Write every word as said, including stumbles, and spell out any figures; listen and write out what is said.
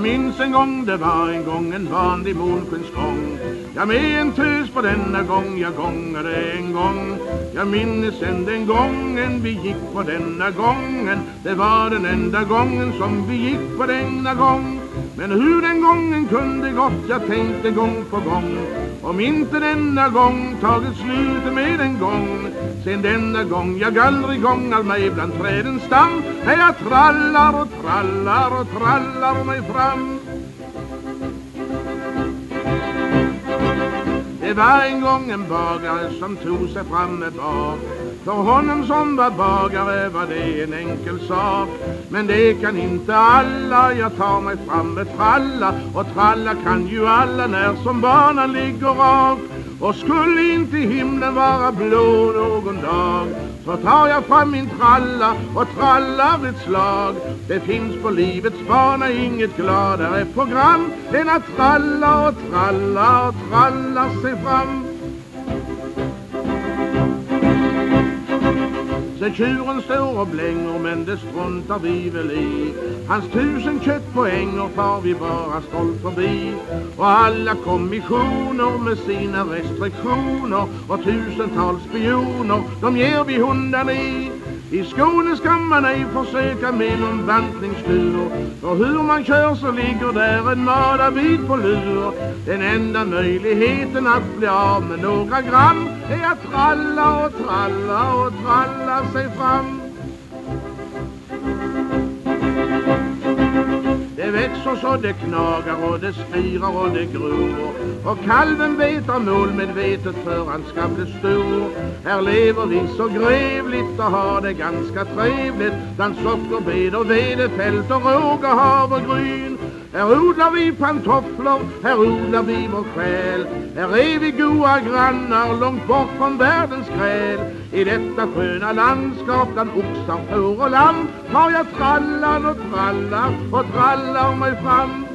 minns en gång, det var en gång en vanlig månskensgång. Jag med en tös på denna gång, jag gångade en gång. Jag minns en den gången vi gick på denna gången. Det var den enda gången som vi gick på denna gång. Men hur den gången kunde gått, jag tänkte gång på gång. Om inte denna gång tagit slut med en gång. Sen denna gång jag aldrig gångar mig bland trädens stam. När jag trallar och trallar och trallar mig fram. Det var en gång en bagare som tog sig fram med bak. För honom som var bagare var det en enkel sak. Men det kan inte alla, jag tar mig fram med tralla. Och tralla kan ju alla när som banan ligger rak. Och skulle inte himlen vara blå någon dag, så tar jag fram min tralla och trallar ett slag. Det finns på livets bana inget gladare program än att tralla och tralla och tralla sig fram. Så tjuren står och blänger, men det struntar vi väl i. Hans tusen köttpoänger tar vi bara stolt förbi. Och alla kommissioner med sina restriktioner och tusentals spioner, de ger vi hundan i. I Skåne ska man ej försöka med någon bantningskur. För hur man kör så ligger där en madabit på lur. Den enda möjligheten att bli av med några gram är att tralla och tralla och tralla sig fram. Det växer så det knagar och det spirar och det gror. Och kalven vetar målmedvetet för han ska bli stor. Här lever vi så grävligt och har det ganska trevligt. Bland sockerbed och vedefält och råg och havregryn. Här odlar vi pantofflor, här odlar vi vår själ. Här är vi goa grannar långt bort från världens gräl. I detta sköna landskap bland oxar, får och lamm tar jag trallar och trallar och trallar mig fram.